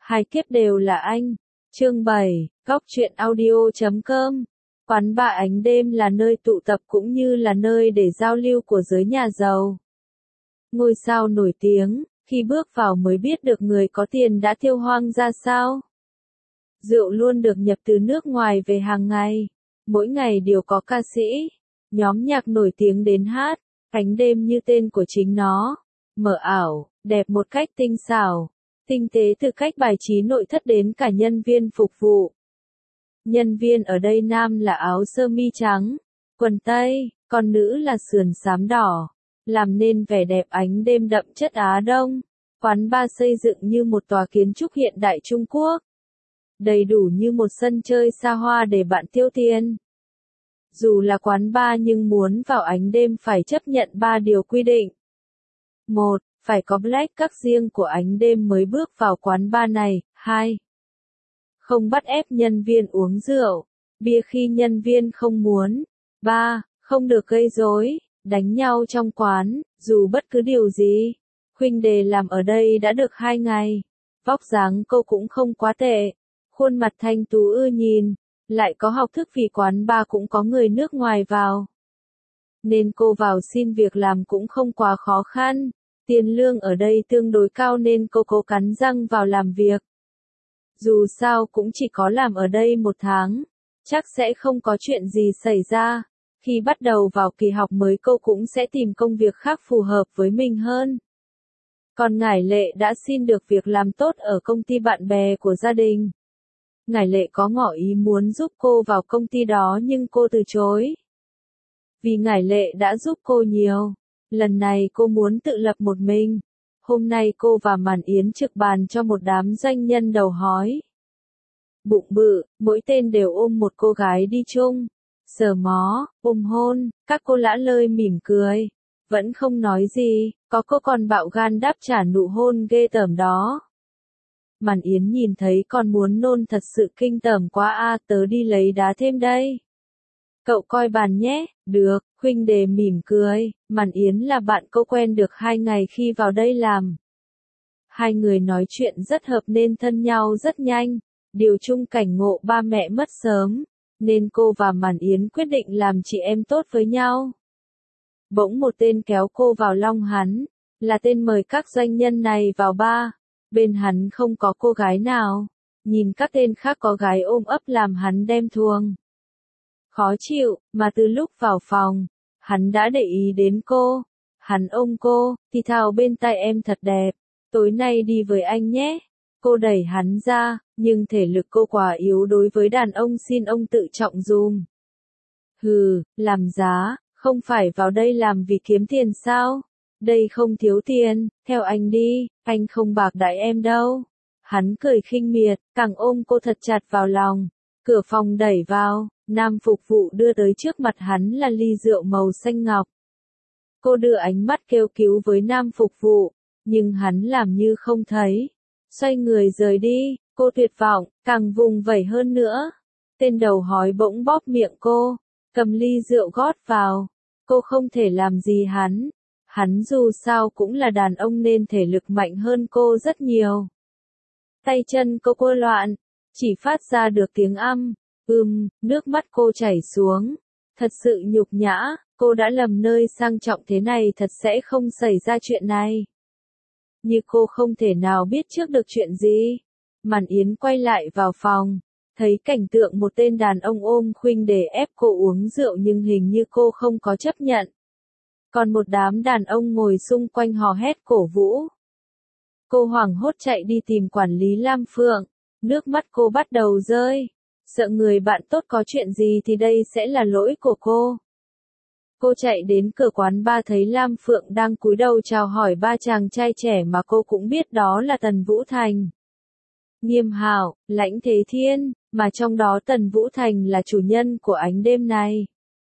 Hai kiếp đều là anh. Chương 7, Góc truyện audio.com. Quán bar ánh đêm là nơi tụ tập cũng như là nơi để giao lưu của giới nhà giàu. Ngôi sao nổi tiếng, khi bước vào mới biết được người có tiền đã tiêu hoang ra sao. Rượu luôn được nhập từ nước ngoài về hàng ngày. Mỗi ngày đều có ca sĩ, nhóm nhạc nổi tiếng đến hát. Ánh đêm như tên của chính nó, mờ ảo, đẹp một cách tinh xảo, tinh tế từ cách bài trí nội thất đến cả nhân viên phục vụ. Nhân viên ở đây nam là áo sơ mi trắng, quần tây, còn nữ là sườn xám đỏ, làm nên vẻ đẹp ánh đêm đậm chất Á Đông. Quán bar xây dựng như một tòa kiến trúc hiện đại Trung Quốc, đầy đủ như một sân chơi xa hoa để bạn tiêu tiền. Dù là quán bar nhưng muốn vào ánh đêm phải chấp nhận 3 điều quy định. 1. Phải có black card riêng của ánh đêm mới bước vào quán bar này. 2. Không bắt ép nhân viên uống rượu, bia khi nhân viên không muốn. 3. Không được gây rối, đánh nhau trong quán, dù bất cứ điều gì. Huỳnh Đề làm ở đây đã được 2 ngày. Vóc dáng cô cũng không quá tệ. Khuôn mặt thanh tú ưa nhìn. Lại có học thức vì quán bar cũng có người nước ngoài vào. Nên cô vào xin việc làm cũng không quá khó khăn. Tiền lương ở đây tương đối cao nên cô cố cắn răng vào làm việc. Dù sao cũng chỉ có làm ở đây 1 tháng. Chắc sẽ không có chuyện gì xảy ra. Khi bắt đầu vào kỳ học mới cô cũng sẽ tìm công việc khác phù hợp với mình hơn. Còn Ngải Lệ đã xin được việc làm tốt ở công ty bạn bè của gia đình. Ngải Lệ có ngỏ ý muốn giúp cô vào công ty đó nhưng cô từ chối. Vì Ngải Lệ đã giúp cô nhiều. Lần này cô muốn tự lập một mình. Hôm nay cô và Màn Yến trực bàn cho một đám doanh nhân đầu hói. Bụng bự, mỗi tên đều ôm một cô gái đi chung. Sờ mó, ôm hôn, các cô lã lơi mỉm cười. Vẫn không nói gì, có cô còn bạo gan đáp trả nụ hôn ghê tởm đó. Màn Yến nhìn thấy còn muốn nôn thật sự kinh tởm quá a, tớ đi lấy đá thêm đây. Cậu coi bàn nhé, được, Huỳnh Đề mỉm cười, Màn Yến là bạn cô quen được 2 ngày khi vào đây làm. Hai người nói chuyện rất hợp nên thân nhau rất nhanh, điều chung cảnh ngộ ba mẹ mất sớm, nên cô và Màn Yến quyết định làm chị em tốt với nhau. Bỗng một tên kéo cô vào lòng hắn, là tên mời các doanh nhân này vào bar. Bên hắn không có cô gái nào. Nhìn các tên khác có gái ôm ấp làm hắn đem thuồng. Khó chịu, mà từ lúc vào phòng, hắn đã để ý đến cô. Hắn ôm cô, thì thào bên tai em thật đẹp. Tối nay đi với anh nhé. Cô đẩy hắn ra, nhưng thể lực cô quá yếu đối với đàn ông, xin ông tự trọng dùm. Hừ, làm giá, không phải vào đây làm vì kiếm tiền sao? Đây không thiếu tiền, theo anh đi, anh không bạc đãi em đâu. Hắn cười khinh miệt, càng ôm cô thật chặt vào lòng. Cửa phòng đẩy vào, nam phục vụ đưa tới trước mặt hắn là ly rượu màu xanh ngọc. Cô đưa ánh mắt kêu cứu với nam phục vụ, nhưng hắn làm như không thấy. Xoay người rời đi, cô tuyệt vọng, càng vùng vẩy hơn nữa. Tên đầu hói bỗng bóp miệng cô, cầm ly rượu gót vào. Cô không thể làm gì hắn. Hắn dù sao cũng là đàn ông nên thể lực mạnh hơn cô rất nhiều. Tay chân cô quơ loạn, chỉ phát ra được tiếng âm, nước mắt cô chảy xuống. Thật sự nhục nhã, cô đã lầm nơi sang trọng thế này thật sẽ không xảy ra chuyện này. Như cô không thể nào biết trước được chuyện gì. Màn Yến quay lại vào phòng, thấy cảnh tượng một tên đàn ông ôm Huỳnh Đề ép cô uống rượu nhưng hình như cô không có chấp nhận. Còn một đám đàn ông ngồi xung quanh hò hét cổ vũ. Cô hoảng hốt chạy đi tìm quản lý Lam Phượng. Nước mắt cô bắt đầu rơi. Sợ người bạn tốt có chuyện gì thì đây sẽ là lỗi của cô. Cô chạy đến cửa quán bar thấy Lam Phượng đang cúi đầu chào hỏi 3 chàng trai trẻ mà cô cũng biết đó là Tần Vũ Thành, Nghiêm Hạo, Lãnh Thế Thiên, mà trong đó Tần Vũ Thành là chủ nhân của ánh đêm này.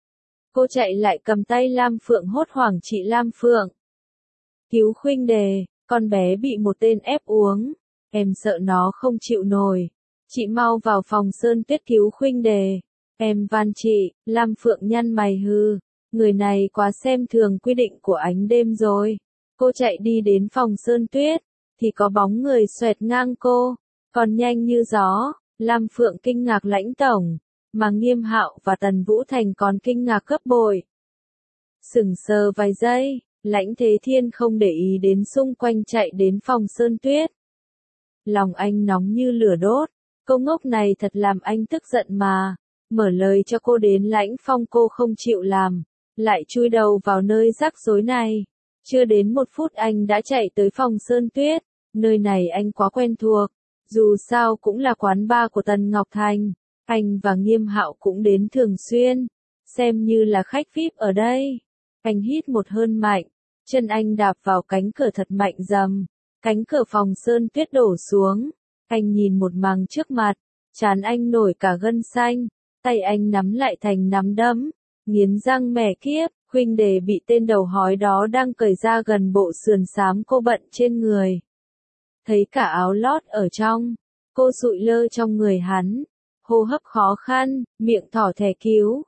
Cô chạy lại cầm tay Lam Phượng hốt hoảng, chị Lam Phượng. Cứu Huỳnh Đề, con bé bị một tên ép uống. Em sợ nó không chịu nổi. Chị mau vào phòng Sơn Tuyết cứu Huỳnh Đề. Em van chị, Lam Phượng nhăn mày hừ. Người này quá xem thường quy định của ánh đêm rồi. Cô chạy đi đến phòng Sơn Tuyết, thì có bóng người xoẹt ngang cô. Còn nhanh như gió, Lam Phượng kinh ngạc Lãnh tổng, mà Nghiêm Hạo và Tần Vũ Thành còn kinh ngạc gấp bội. Sững sờ vài giây, Lãnh Thế Thiên không để ý đến xung quanh chạy đến phòng Sơn Tuyết. Lòng anh nóng như lửa đốt, cô ngốc này thật làm anh tức giận mà, mở lời cho cô đến Lãnh Phong cô không chịu làm, lại chui đầu vào nơi rắc rối này. Chưa đến 1 phút anh đã chạy tới phòng Sơn Tuyết, nơi này anh quá quen thuộc, dù sao cũng là quán bar của Tần Ngọc Thành, anh và Nghiêm Hạo cũng đến thường xuyên, xem như là khách VIP ở đây. Anh hít một hơi mạnh, chân anh đạp vào cánh cửa thật mạnh dầm, cánh cửa phòng Sơn Tuyết đổ xuống, anh nhìn một màng trước mặt, trán anh nổi cả gân xanh, tay anh nắm lại thành nắm đấm, nghiến răng mẻ kiếp, huynh đệ bị tên đầu hói đó đang cởi ra gần bộ sườn xám cô bận trên người. Thấy cả áo lót ở trong, cô sụi lơ trong người hắn, hô hấp khó khăn, miệng thỏ thẻ cứu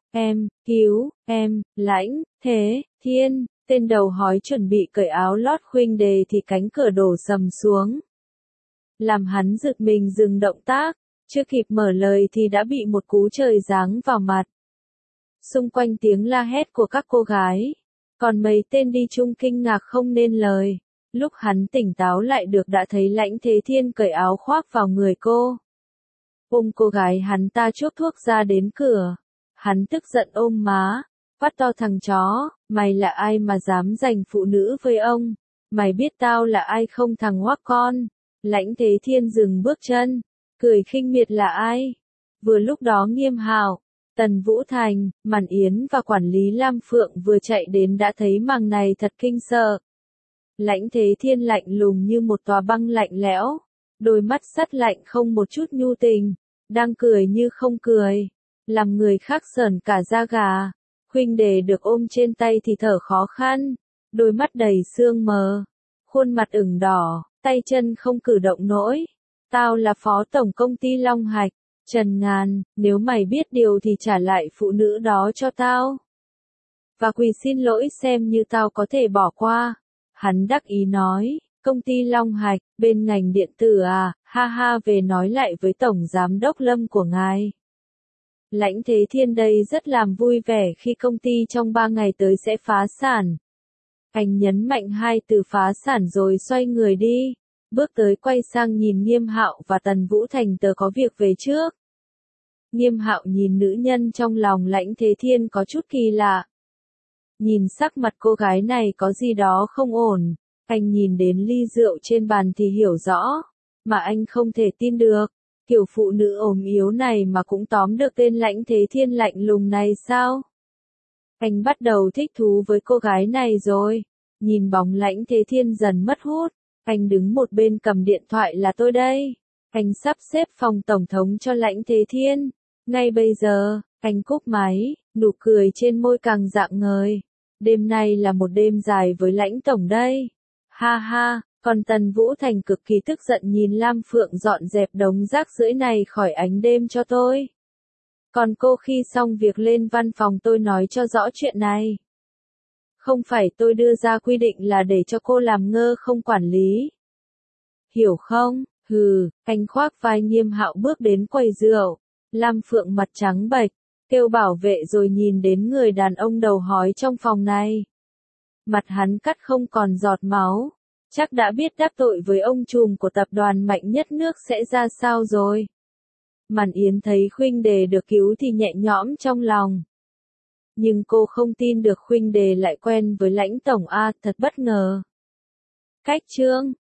em, Lãnh Thế Thiên. Tên đầu hói chuẩn bị cởi áo lót huynh đệ thì cánh cửa đổ sầm xuống. Làm hắn giật mình dừng động tác, chưa kịp mở lời thì đã bị một cú trời giáng vào mặt. Xung quanh tiếng la hét của các cô gái, còn mấy tên đi chung kinh ngạc không nên lời. Lúc hắn tỉnh táo lại được đã thấy Lãnh Thế Thiên cởi áo khoác vào người cô. Ôm cô gái hắn ta chuốc thuốc ra đến cửa. Hắn tức giận ôm má, quát to thằng chó, mày là ai mà dám giành phụ nữ với ông? Mày biết tao là ai không thằng hoắc con? Lãnh Thế Thiên dừng bước chân, cười khinh miệt là ai? Vừa lúc đó Nghiêm Hạo, Tần Vũ Thành, Màn Yến và quản lý Lam Phượng vừa chạy đến đã thấy màn này thật kinh sợ. Lãnh Thế Thiên lạnh lùng như một tòa băng lạnh lẽo, đôi mắt sắt lạnh không một chút nhu tình, đang cười như không cười, làm người khác sởn cả da gà. Huynh đệ được ôm trên tay thì thở khó khăn, đôi mắt đầy sương mờ, khuôn mặt ửng đỏ, tay chân không cử động nổi. Tao là phó tổng công ty Long Hạch, Trần Ngàn, nếu mày biết điều thì trả lại phụ nữ đó cho tao. Và quỳ xin lỗi xem như tao có thể bỏ qua. Hắn đắc ý nói, công ty Long Hạch, bên ngành điện tử à, ha ha về nói lại với tổng giám đốc Lâm của ngài. Lãnh Thế Thiên đây rất làm vui vẻ khi công ty trong 3 ngày tới sẽ phá sản. Anh nhấn mạnh 2 từ phá sản rồi xoay người đi, bước tới quay sang nhìn Nghiêm Hạo và Tần Vũ Thành tớ có việc về trước. Nghiêm Hạo nhìn nữ nhân trong lòng Lãnh Thế Thiên có chút kỳ lạ. Nhìn sắc mặt cô gái này có gì đó không ổn, anh nhìn đến ly rượu trên bàn thì hiểu rõ, mà anh không thể tin được. Kiểu phụ nữ ốm yếu này mà cũng tóm được tên Lãnh Thế Thiên lạnh lùng này sao? Anh bắt đầu thích thú với cô gái này rồi. Nhìn bóng Lãnh Thế Thiên dần mất hút, anh đứng một bên cầm điện thoại là tôi đây. Anh sắp xếp phòng tổng thống cho Lãnh Thế Thiên. Ngay bây giờ, anh cúp máy, nụ cười trên môi càng rạng ngời. Đêm nay là một đêm dài với Lãnh tổng đây. Ha ha. Còn Tần Vũ Thành cực kỳ tức giận nhìn Lam Phượng dọn dẹp đống rác rưởi này khỏi ánh đêm cho tôi. Còn cô khi xong việc lên văn phòng tôi nói cho rõ chuyện này. Không phải tôi đưa ra quy định là để cho cô làm ngơ không quản lý. Hiểu không? Hừ, anh khoác vai Nghiêm Hạo bước đến quầy rượu. Lam Phượng mặt trắng bệch, kêu bảo vệ rồi nhìn đến người đàn ông đầu hói trong phòng này. Mặt hắn cắt không còn giọt máu. Chắc đã biết đắc tội với ông trùm của tập đoàn mạnh nhất nước sẽ ra sao rồi. Màn Yến thấy huynh đệ được cứu thì nhẹ nhõm trong lòng. Nhưng cô không tin được huynh đệ lại quen với Lãnh tổng a, thật bất ngờ. Cách chương